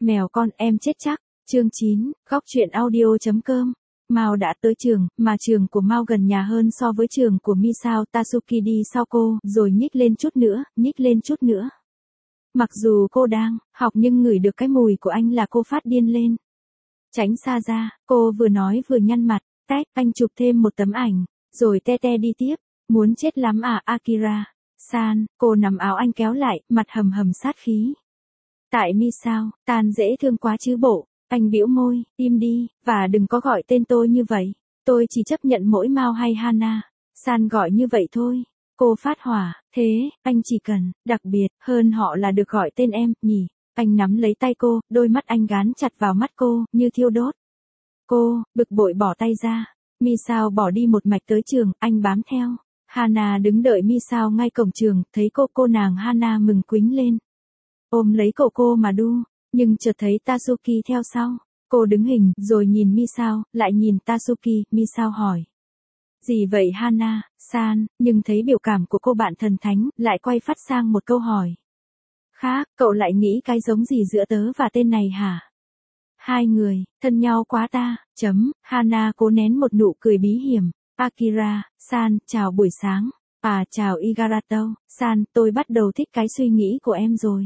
Mèo con em chết chắc. Chương 9, góc truyện audio.com. Mao đã tới trường, mà trường của Mao gần nhà hơn so với trường của Misao. Tatsuki đi sau cô, rồi nhích lên chút nữa. Mặc dù cô đang học nhưng ngửi được cái mùi của anh là cô phát điên lên. Tránh xa ra, cô vừa nói vừa nhăn mặt. Tách, anh chụp thêm một tấm ảnh, rồi te te đi tiếp. Muốn chết lắm à Akira-san, cô nắm áo anh kéo lại, mặt hầm hầm sát khí. Tại Misao, tan dễ thương quá chứ bộ. Anh bĩu môi, im đi, và đừng có gọi tên tôi như vậy. Tôi chỉ chấp nhận mỗi Mao hay Hana-san gọi như vậy thôi. Cô phát hỏa, thế, anh chỉ cần, đặc biệt, hơn họ là được gọi tên em, nhỉ. Anh nắm lấy tay cô, đôi mắt anh gán chặt vào mắt cô, như thiêu đốt. Cô, bực bội bỏ tay ra. Misao bỏ đi một mạch tới trường, anh bám theo. Hana đứng đợi Misao ngay cổng trường, thấy cô nàng Hana mừng quính lên. Ôm lấy cổ cô mà đu, nhưng chợt thấy Tatsuki theo sau. Cô đứng hình, rồi nhìn Misao, lại nhìn Tatsuki, Misao hỏi. Gì vậy Hana-san, nhưng thấy biểu cảm của cô bạn thần thánh, lại quay phát sang một câu hỏi. Khác, cậu lại nghĩ cái giống gì giữa tớ và tên này hả? Hai người, thân nhau quá ta, Hana cố nén một nụ cười bí hiểm. Akira-san, chào buổi sáng. Chào Igarato-san, tôi bắt đầu thích cái suy nghĩ của em rồi.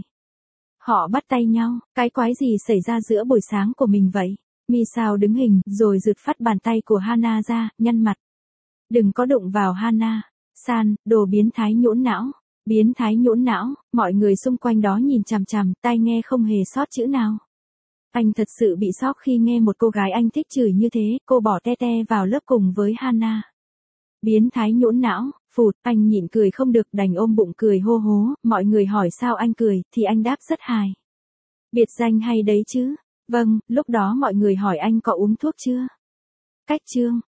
Họ bắt tay nhau, cái quái gì xảy ra giữa buổi sáng của mình vậy? Misao đứng hình, rồi rượt phát bàn tay của Hana ra, nhăn mặt. Đừng có đụng vào Hana-san, đồ biến thái nhũn não. Biến thái nhũn não, mọi người xung quanh đó nhìn chằm chằm, tai nghe không hề sót chữ nào. Anh thật sự bị sốc khi nghe một cô gái anh thích chửi như thế, cô bỏ te te vào lớp cùng với Hana. Biến thái nhũn não, phụt, anh nhịn cười không được đành ôm bụng cười hô hố, mọi người hỏi sao anh cười, thì anh đáp rất hài. Biệt danh hay đấy chứ. Vâng, lúc đó mọi người hỏi anh có uống thuốc chưa? Cách chương.